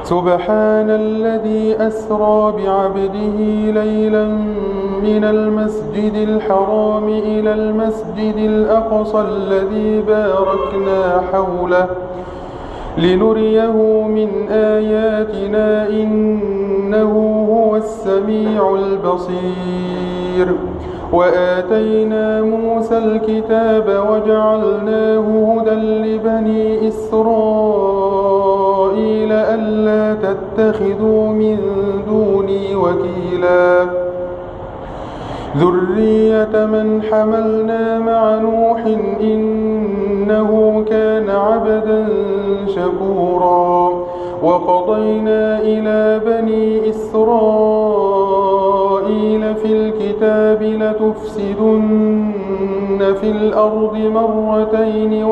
سبحان الذي أسرى بعبده ليلا من المسجد الحرام إلى المسجد الأقصى الذي باركنا حوله لنريه من آياتنا إنه هو السميع البصير. وآتينا موسى الكتاب وجعلناه هدى لبني إسرائيل ألا تتخذوا من دوني وكيلا ذرية من حملنا مع نوح إنه كان عبدا شكورا. وقضينا إلى بني إسرائيل في الكتاب لتفسدن في الأرض مرتين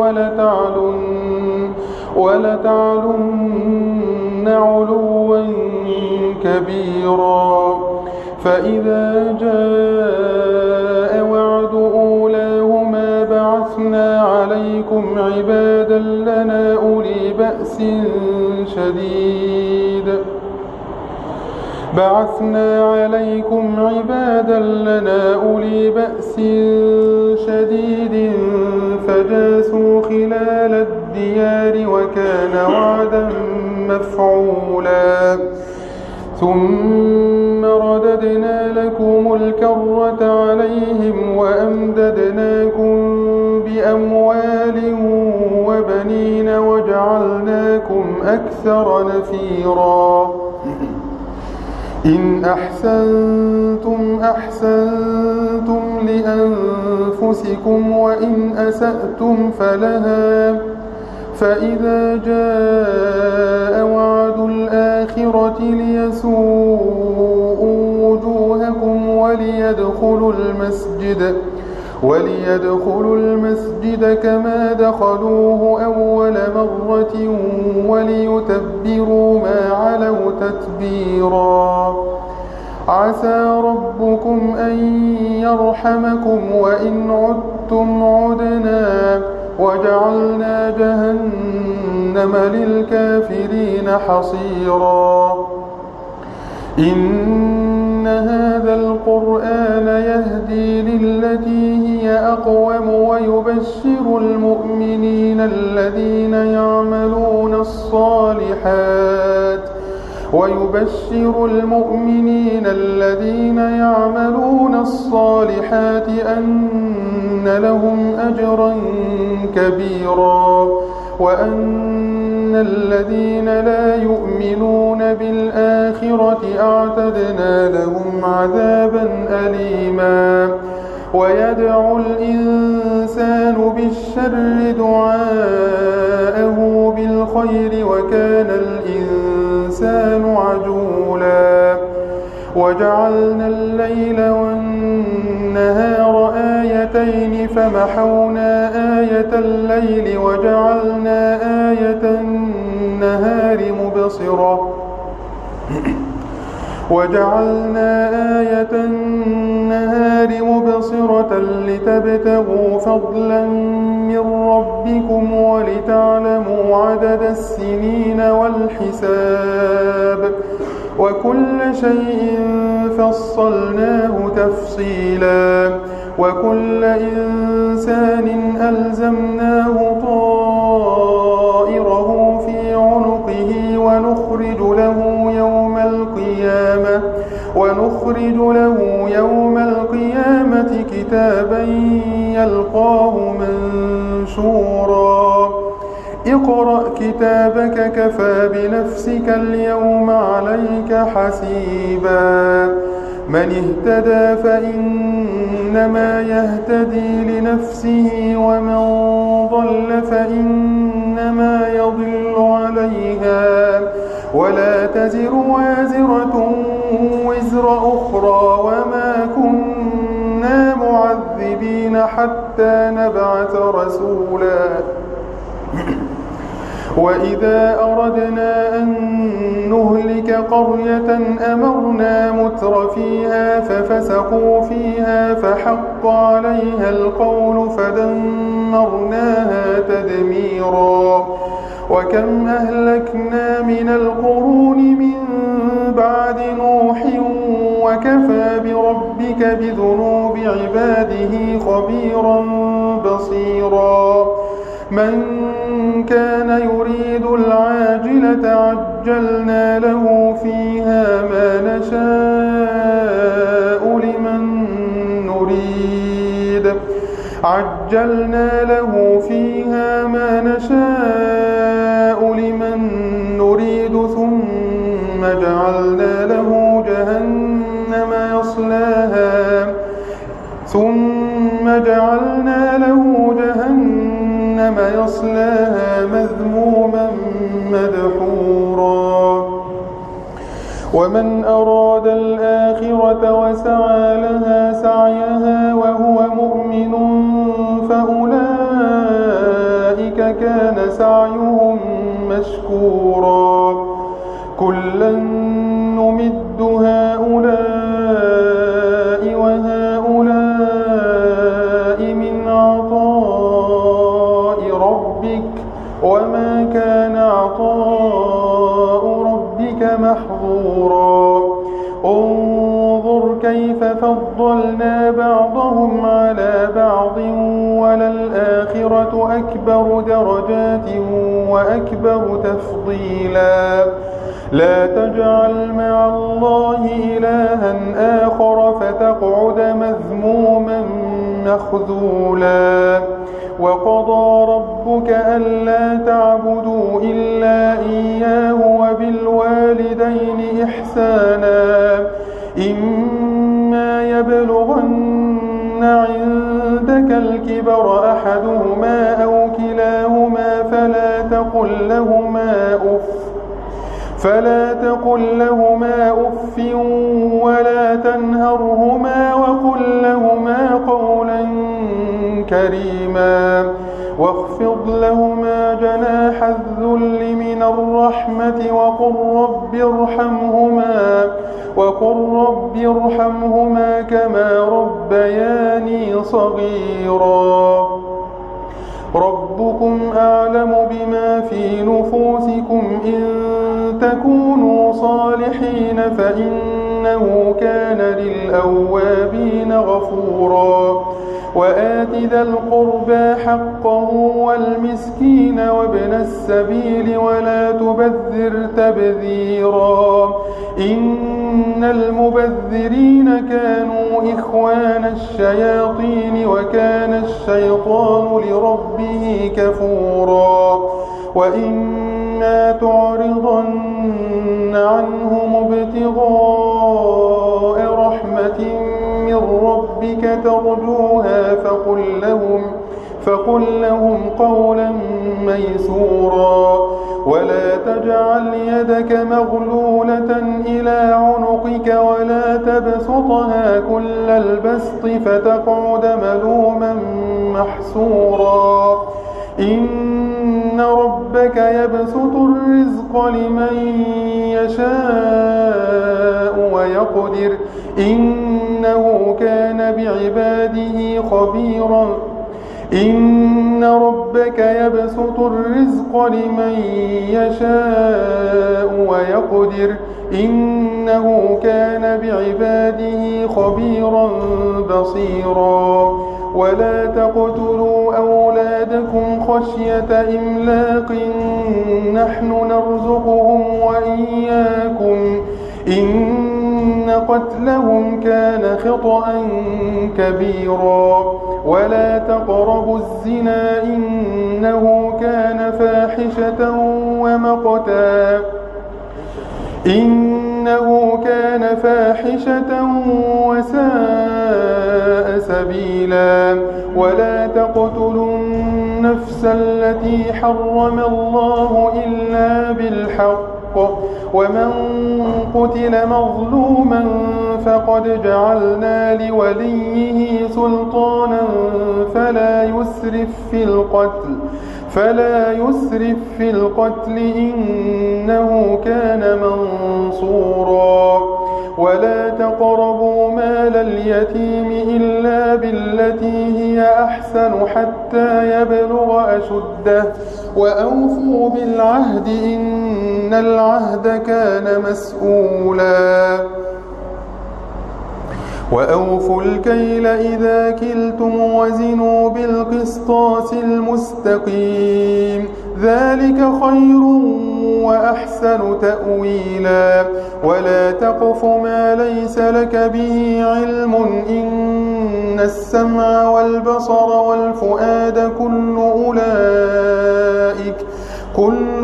ولتعلن علوا كبيرا. فإذا جاء وعد أولاهما بعثنا عليكم عبادا لنا أولي بأس شديد فجاسوا خلال الديار وكان وعدا مفعولا. ثم رددنا لكم الكرة عليهم وأمددناكم بأموال وبنين وجعلناكم أكثر نفيرا. إن أحسنتم أحسنتم لأنفسكم وإن أسأتم فلها. فإذا جاء وعد الآخرة ليسوءوا وجوهكم وليدخلوا المسجد كما دخلوه أول مرة وليتبروا ما علوا تتبيرا. عسى ربكم أن يرحمكم وإن عدتم عدنا وجعلنا جهنم للكافرين حصيرا. إن هذا القرآن يهدي للتي هي أقوم ويبشر المؤمنين الذين يعملون الصالحات أن لهم أجرا كبيرا وأن الذين لا يؤمنون بالآخرة أعتدنا لهم عذابا أليما. ويدعو الإنسان بالشر دعاءه بالخير وكان الإنسان عجولا. وجعلنا الليل والنهار آيتين فمحونا آية الليل وجعلنا آية النهار مبصرة لتبتغوا فضلا من ربكم ولتعلموا عدد السنين والحساب وكل شيء فصلناه تفصيلا. وكل إنسان ألزمناه طائره في عنقه ونخرج له يوم القيامة كتابا يلقاه منشورا. اقرأ كتابك كفى بنفسك اليوم عليك حسيبا. من اهتدى فإنما يهتدي لنفسه ومن ضل فإنما يضل عليها ولا تزر وازرة وزر أخرى وما كنا معذبين حتى نبعث رسولا. وإذا أردنا أن نهلك قرية أمرنا متر فيها ففسقوا فيها فحق عليها القول فدمرناها تدميرا. وكم أهلكنا من القرون من بعد نوح وكفى بربك بذنوب عباده خبيرا بصيرا من كان يريد العاجلة عجلنا له فيها ما نشاء لمن نريد ثم جعلنا له جهنم يصلاها مذموما مدحورا ومن أراد الآخرة وسعى لها سعيها وهو مؤمن فأولئك كان سعيهم مشكورا كلا نمد هؤلاء وهؤلاء من عطاء ربك وما كان عطاء ربك محظورا انظر كيف فضلنا بعضهم على بعض وللآخرة أكبر درجات وأكبر تفضيلا لا تجعل مع الله إلها آخر فتقعد مذموما مخذولا وقضى ربك ألا تعبدوا إلا إياه وبالوالدين إحسانا إما يبلغن عندك الكبر أحدهما أو كلاهما فلا تقل لهما أف ولا تنهرهما وقل لهما قولا كريما واخفض لهما جناح الذل من الرحمة وقل رب ارحمهما كما ربياني صغيرا ربكم أعلم بما في نفوسكم إن تكونوا صالحين فإنه كان للأوابين غفورا وآت ذا القربى حقه والمسكين وابن السبيل ولا تبذر تبذيرا إن المبذرين كانوا إخوان الشياطين وكان الشيطان لربه كفورا وإما تعرضن عنهم ابتغاء رحمة من ربك ترجوها فقل لهم قولا ميسورا ولا تجعل يدك مغلولة إلى عنقك ولا تبسطها كل البسط فتقعد ملوما محسورا إن ربك يبسط الرزق لمن يشاء ويقدر إنه كان بعباده خبيرا إن ربك يبسط الرزق لمن يشاء ويقدر إنه كان بعباده خبيرا بصيرا ولا تقتلوا أولادكم خشية إملاق نحن نرزقهم وإياكم إن قتلهم كان خطأ كبيرا ولا تقربوا الزنا إنه كان فاحشة وساء سبيلا ولا تقتلوا النفس التي حرم الله إلا بالحق ومن قتل مظلوما فقد جعلنا لوليه سلطانا فلا يسرف في القتل إنه كان منصورا ولا تقربوا مال اليتيم اليتيم إلا بالتي هي أحسن حتى يبلغ أشده وأوفوا بالعهد إن العهد كان مسؤولا وأوفوا الكيل إذا كلتم وزنوا بالقسطاس المستقيم ذلك خير وأحسن تأويلا ولا تقف ما ليس لك به علم إن السمع والبصر والفؤاد كل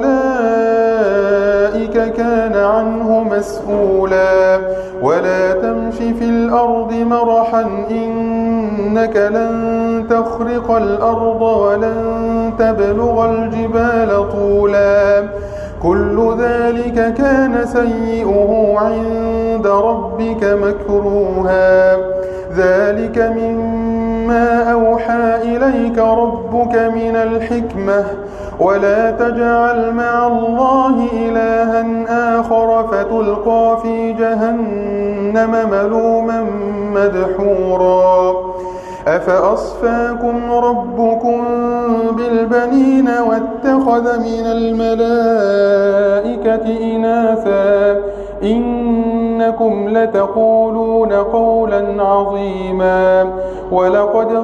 أولئك كان عنه مسؤولا ولا تمش في الأرض مرحا إنك لن تخرق الأرض ولن تبلغ الجبال طولا كل ذلك كان سيئه عند ربك مكروها ذلك مما أوحى إليك ربك من الحكمة ولا تجعل مع الله إلها آخر فتلقى في جهنم ملوما مدحورا أفأصفاكم ربكم بالبنين واتخذ من الملائكة إناثا إنكم لتقولون قولا عظيما ولقد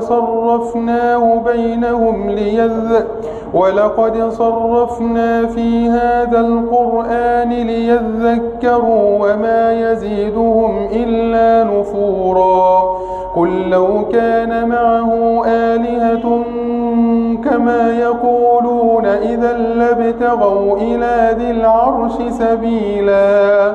صرفنا في هذا القرآن ليذكروا وما يزيدهم إلا نفورا قل لو كان معه آلهة كما يقولون إذا لابتغوا إلى ذي العرش سبيلا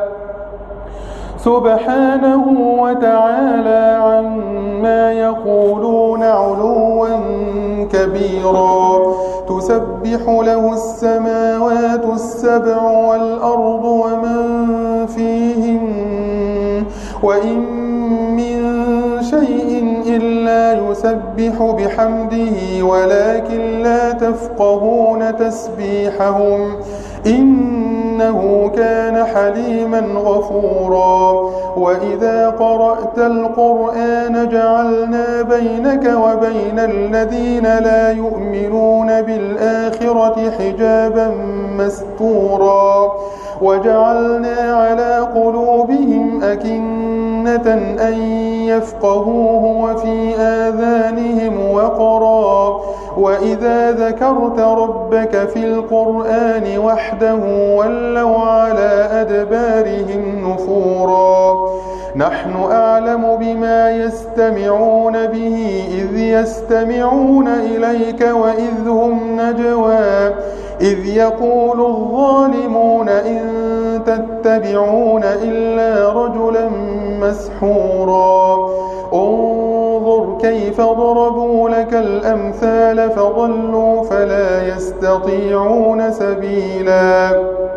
سبحانه وتعالى عما يقولون علوا كبيرا تسبح له السماوات السبع والأرض ومن فيهن وإن من شيء إلا يسبح بحمده ولكن لا تفقهون تسبيحهم إنه كان حليما غفورا وإذا قرأت القرآن جعلنا بينك وبين الذين لا يؤمنون بالآخرة حجابا مستورا وجعلنا على قلوبهم أكنة أن يفقهوه وفي آذانهم وقرا وإذا ذكرت ربك في القرآن وحده ولوا على أدبارهم نفورا نحن أعلم بما يستمعون به إذ يستمعون إليك وإذ هم نجوى إذ يقول الظالمون إن تتبعون إلا رجلا مسحورا انظر كيف ضربوا لك الأمثال فضلوا فلا يستطيعون سبيلا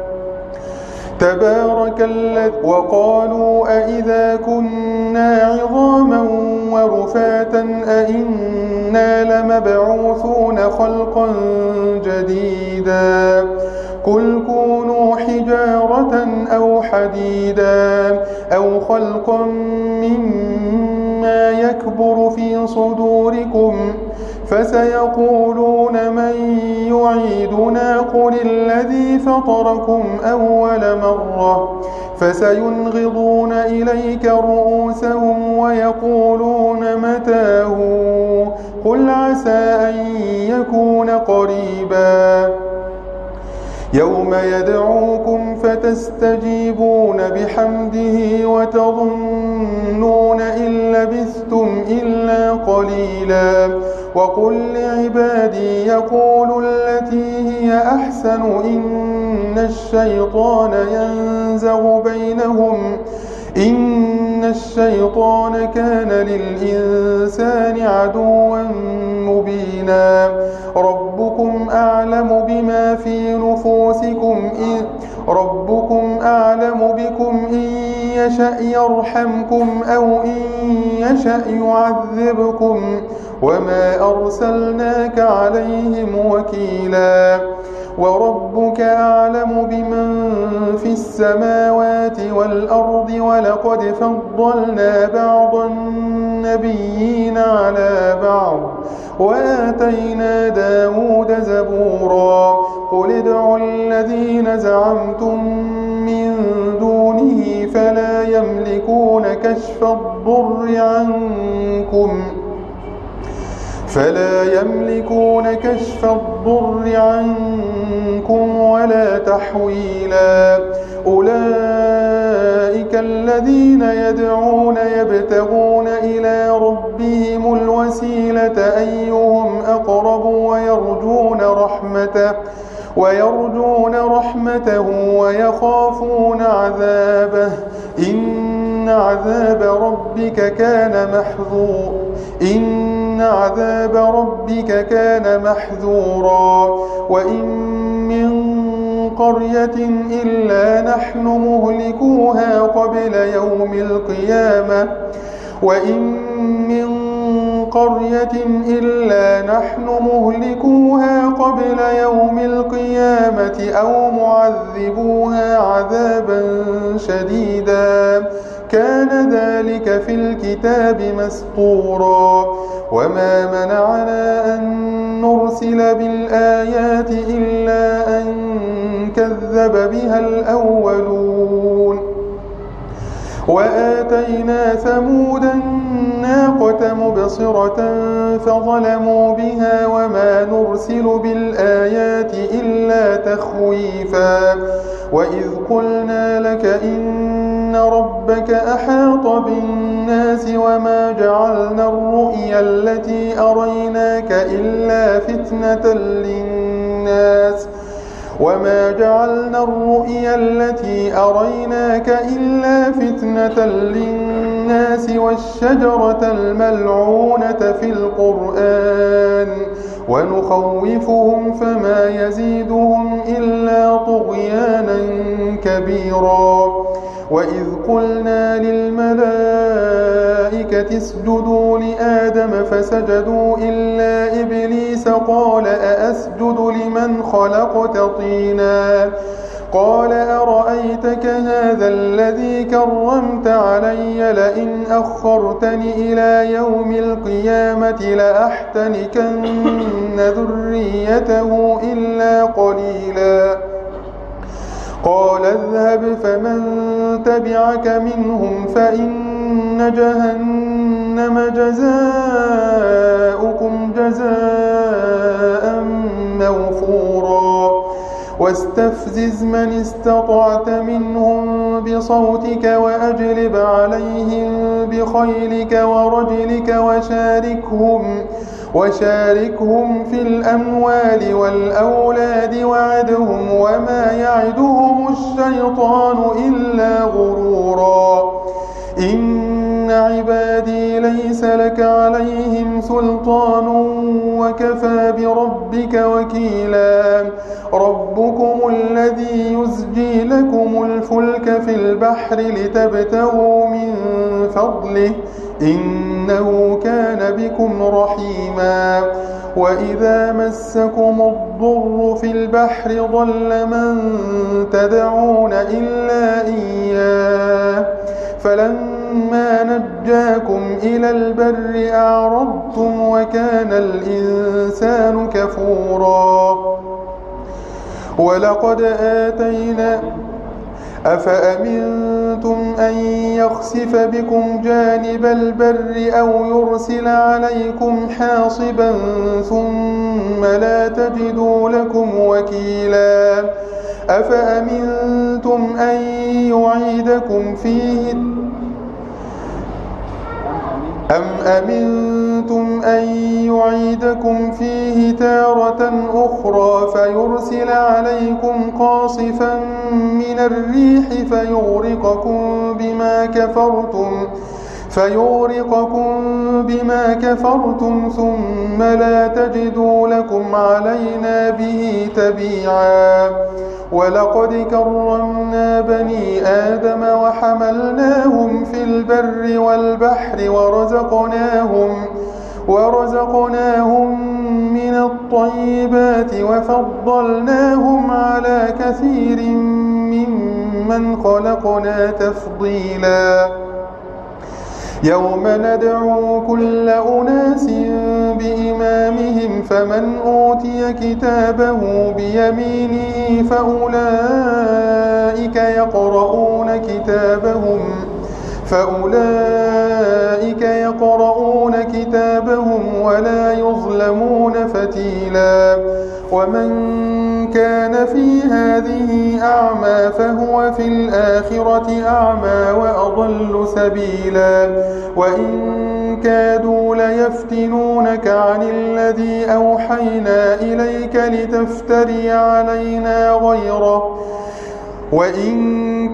تبارك الذي وقالوا أئذا كنا عظاما ورفاتا أئنا لمبعوثون خلقا جديدا قل كونوا حجارة أو حديدا أو خلقا مما يكبر في صدوركم فسيقولون من يعيدنا قل الذي فطركم أول مرة فسينغضون إليك رؤوسهم ويقولون متاه قل عسى أن يكون قريبا يوم يدعوكم فتستجيبون بحمده وتظنون إن لبثتم إلا قليلا وقل لعبادي يقولوا التي هي أحسن إن الشيطان ينزغ بينهم إن الشيطان كان للإنسان عدوا مبينا ربكم أعلم بما في نفوسكم ربكم أعلم بكم إن يشأ يرحمكم أو إن يشأ يعذبكم وما أرسلناك عليهم وكيلا وربك أعلم بمن في في السماوات والأرض ولقد فضلنا بعض النبيين على بعض وآتينا داود زبورا قل ادعوا الذين زعمتم من دونه فلا يملكون كشف الضر عنكم ولا تحويلا أولئك الذين يدعون يبتغون إلى ربهم الوسيلة أيهم أقرب ويرجون رحمته ويخافون عذابه إن عذاب ربك كان محذورا وإن من قرية إلا نحن مهلكوها قبل يوم القيامة أو معذبوها عذابا شديدا كان ذلك في الكتاب مسطورا وما منعنا أن نرسل بالآيات إلا أن كذب بها الأولون وآتينا ثمود الناقة مبصرة فظلموا بها وما نرسل بالآيات إلا تخويفا وإذ قلنا لك إن ربك أحاط بالناس وما جعلنا الرؤيا التي أريناك إلا فتنة للناس والشجرة الملعونة في القرآن ونخوفهم فما يزيدهم إلا طغيانا كبيرا وإذ قلنا للملائكة اسجدوا لآدم فسجدوا إلا إبليس قال أأسجد لمن خلقت طينا قال أرأيتك هذا الذي كرمت علي لئن أخرتني إلى يوم القيامة لأحتنكن ذريته إلا قليلا قال اذهب فمن تبعك منهم فإن جهنم جزاؤكم جزاء موفورا واستفزز من استطعت منهم بصوتك وأجلب عليهم بخيلك ورجلك وشاركهم في الأموال والأولاد وعدهم وما يعدهم الشيطان إلا غرورا إن عبادي ليس لك عليهم سلطان وكفى بربك وكيلا ربكم الذي يزجي لكم الفلك في البحر لتبتغوا من فضله إنه كان بكم رحيما وإذا مسكم الضر في البحر ضل من تدعون إلا إياه فلما نجاكم إلى البر أعرضتم وكان الإنسان كفورا ولقد آتينا أفأمنتم أن يخسف بكم جانب البر أو يرسل عليكم حاصبا ثم لا تجدوا لكم وكيلا أفأمنتم أن يعيدكم فيه تارة أخرى فيرسل عليكم قاصفا من الريح فيغرقكم بما كفرتم ثم لا تجدوا لكم علينا به تبيعا ولقد كرمنا بني آدم وحملناهم في البر والبحر ورزقناهم من الطيبات وفضلناهم على كثير ممن ممن خلقنا تفضيلا يوم ندعو كل أناس بإمامهم فمن أوتي كتابه بيمينه فأولئك يقرؤون كتابهم ولا يظلمون فتيلا ومن كان في هذه أعمى فهو في الآخرة أعمى وأضل سبيلا وإن كادوا ليفتنونك عن الذي أوحينا إليك لتفتري علينا غيره وإن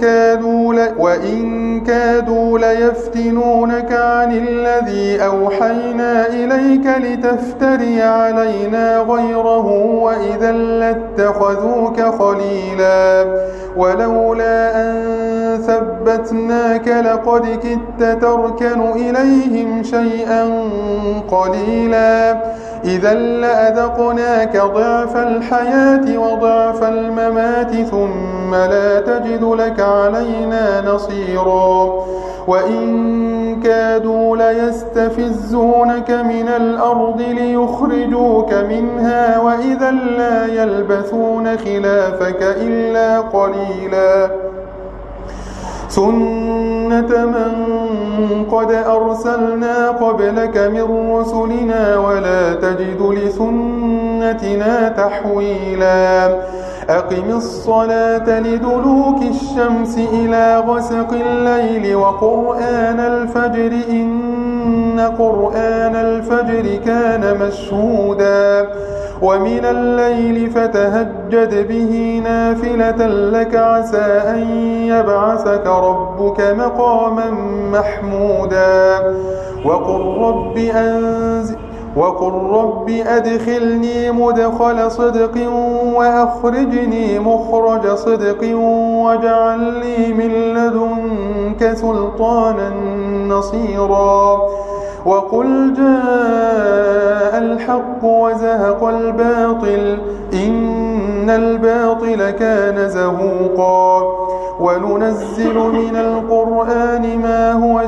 كادوا ليفتنونك عن الذي أوحينا إليك لتفتري علينا غيره وإذا لاتخذوك خليلا ولولا أن ثبتناك لقد كدت تركن إليهم شيئا قليلا إذا لأذقناك ضعف الحياة وضعف الممات ثم لا تجد لك علينا نصيرا وإن كادوا ليستفزونك من الأرض ليخرجوك منها وإذا لا يلبثون خلافك إلا قليلا سنة من قد أرسلنا قبلك من رسلنا ولا تجد لسنتنا تحويلا أقم الصلاة لدلوك الشمس إلى غسق الليل وقرآن الفجر إن قرآن الفجر كان مشهودا ومن الليل فتهجد به نافلة لك عسى أن يبعثك ربك مقاما محمودا وقل رب أدخلني مدخل صدق وأخرجني مخرج صدق واجعل لي من لدنك سلطانا نصيرا وقل جاء الحق وزهق الباطل إن الباطل كان زهوقا وننزل من القرآن ما هو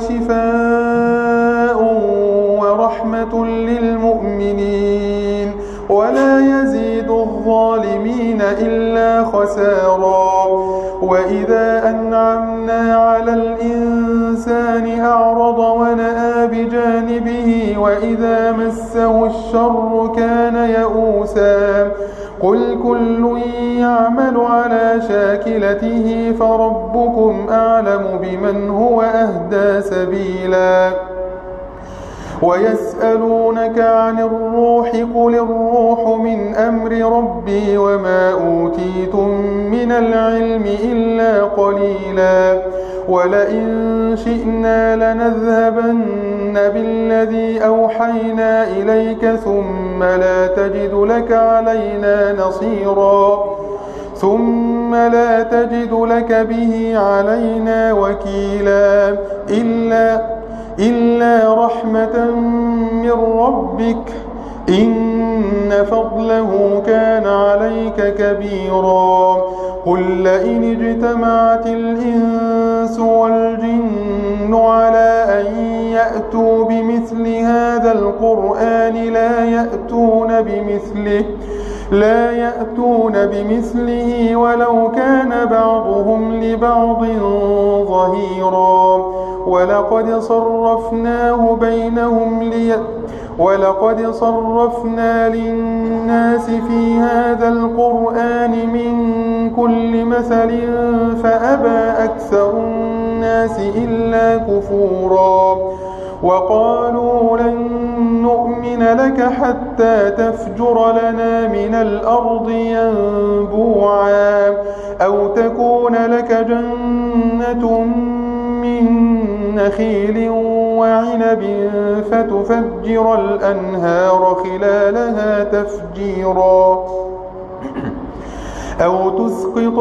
شفاء ورحمة للمؤمنين ولا يزيد الظالمين إلا خسارا وإذا أنعمنا على الإنسان أعرض ونأى بجانبه وإذا مسه الشر كان يئوسا قل كل يعمل على شاكلته فربكم أعلم بمن هو أهدى سبيلا ويسألونك عن الروح قل الروح من أمر ربي وما أوتيتم من العلم إلا قليلا ولئن شئنا لنذهبن بالذي أوحينا إليك ثم لا تجد لك علينا نصيرا ثم لا تجد لك به علينا وكيلا إلا رحمة من ربك إن فضله كان عليك كبيرا قل لئن اجتمعت الإنس والجن على أن يأتوا بمثل هذا القرآن لا يأتون بمثله ولو كان بعضهم لبعض ظهيرا ولقد صرفنا للناس في هذا القرآن من كل مثل فأبى أكثر الناس إلا كفورا وقالوا لن نؤمن لك حتى تفجر لنا من الأرض ينبوعا أو تكون لك جنة من نخيل وعنب فتفجر الأنهار خلالها تفجيرا أو تسقط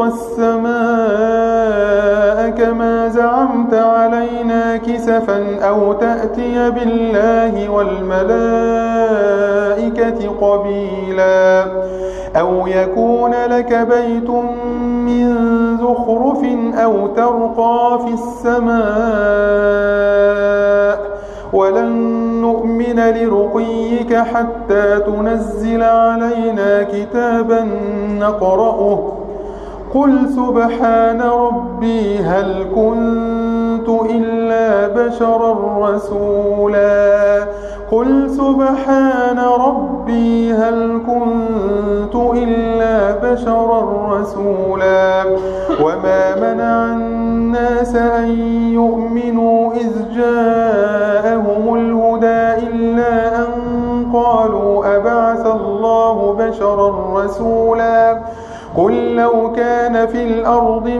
السماء كما زعمت علينا كسفا أو تأتي بالله والملائكة قبيلا أو يكون لك بيت من زخرف أو ترقى في السماء ولن نؤمن لرقيك حتى تنزل علينا كتابا نقرأه قل سبحان ربي هل كنت إلا بشرا رسولا قل سبحان ربي هل كنت إلا بشرا رسولا وما منع الناس أن يؤمنوا إذ جاءهم الهدى إلا أن قالوا أبعث الله بشرا رسولا قل لو كان في الأرض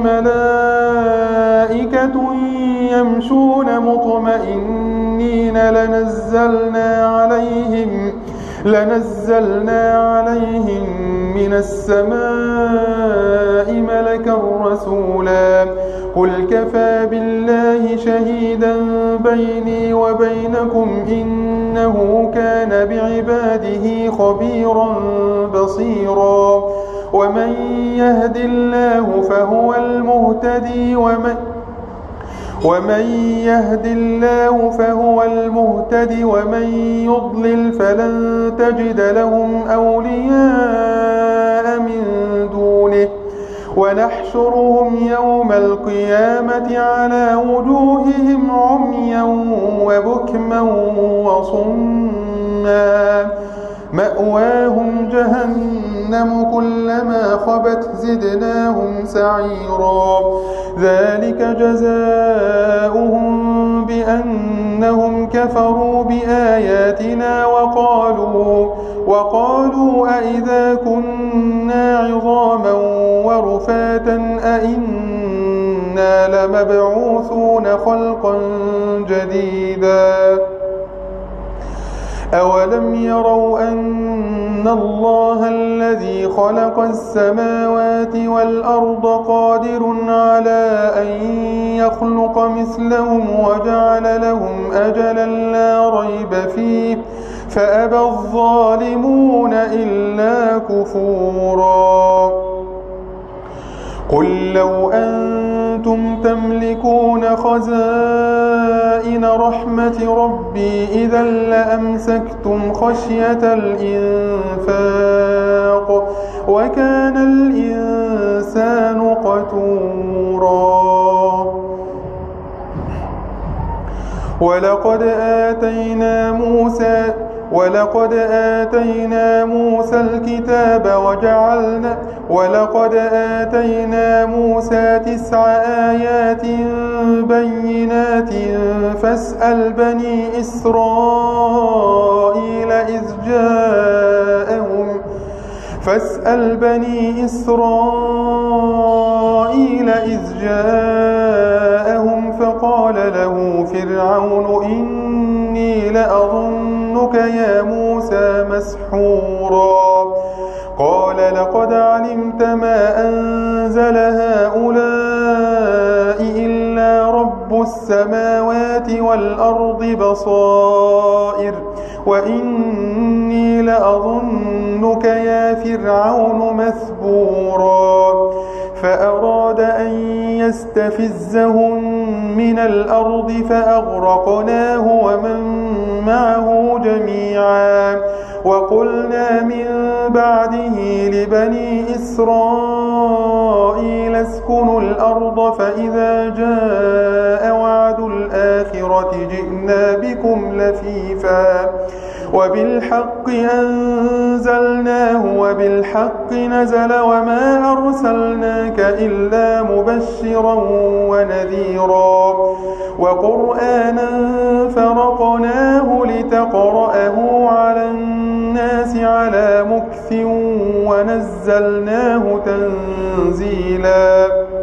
ملائكة يمشون مطمئنين لنزلنا عليهم من السماء ملكا رسولا قل كفى بالله شهيدا بيني وبينكم إنه كان بعباده خبيرا بصيرا ومن يهد الله فهو المهتدي ومن يضلل فلن تجد لهم أولياء من دونه ونحشرهم يوم القيامة على وجوههم عميا وبكما وصما مأواهم جهنم كلما خبت زدناهم سعيرا ذلك جزاؤهم بأنهم كفروا بآياتنا وقالوا أئذا كنا عظاما ورفاتا أئنا لمبعوثون خلقا جديدا أولم يروا أن الله الذي خلق السماوات والأرض قادر على أن يخلق مثلهم وجعل لهم أجلا لا ريب فيه فأبى الظالمون إلا كفورا قل لو أنتم تملكون خزائن رحمة ربي إذا لأمسكتم خشية الإنفاق وكان الإنسان قتورا ولقد آتينا موسى الكتاب ولقد آتينا موسى 9 آيات بينات فاسأل بني إسرائيل إذ جاءهم فقال له فرعون إني لأظنك يا موسى مسحورا قال لقد علمت ما أنزل هؤلاء إلا رب السماوات والأرض بصائر وإني لأظنك يا فرعون مثبورا فأراد أن يستفزهم من الأرض فأغرقناه ومن معه جميعا وقلنا من بعده لبني إسرائيل اسكنوا الأرض فإذا جاء وعد الآخرة جئنا بكم لفيفا وبالحق أنزلناه وبالحق نزل وما أرسلناك إلا مبشرا ونذيرا وقرآنا فرقناه لتقرأه على الناس على مكث ونزلناه تنزيلا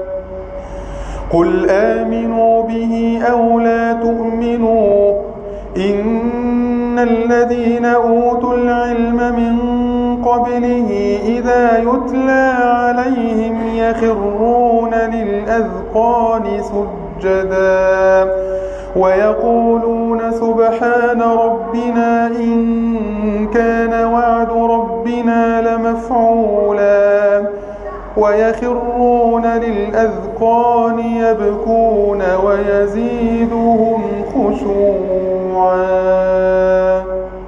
قل آمنوا به أو لا تؤمنوا إن الذين أوتوا العلم من قبله إذا يتلى عليهم يخرون للأذقان سجدا ويقولون سبحان ربنا إن كان وعد ربنا لمفعولا ويخرون للأذقان يبكون ويزيدهم خشوعا.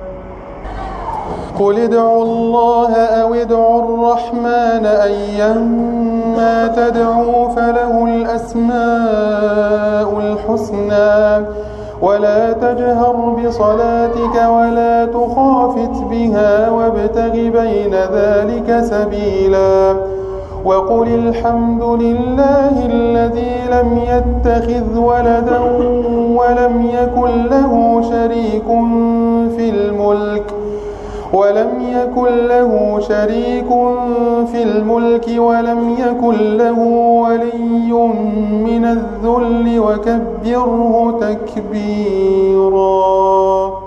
قل ادعوا الله أو ادعوا الرحمن أيما تدعوا فله الأسماء الحسنى ولا تجهر بصلاتك ولا تخافت بها وابتغ بين ذلك سبيلا وقل الحمد لله الذي لم يتخذ ولدا ولم يكن له شريك في الملك ولم يكن له ولي من الذل وكبره تكبيرا.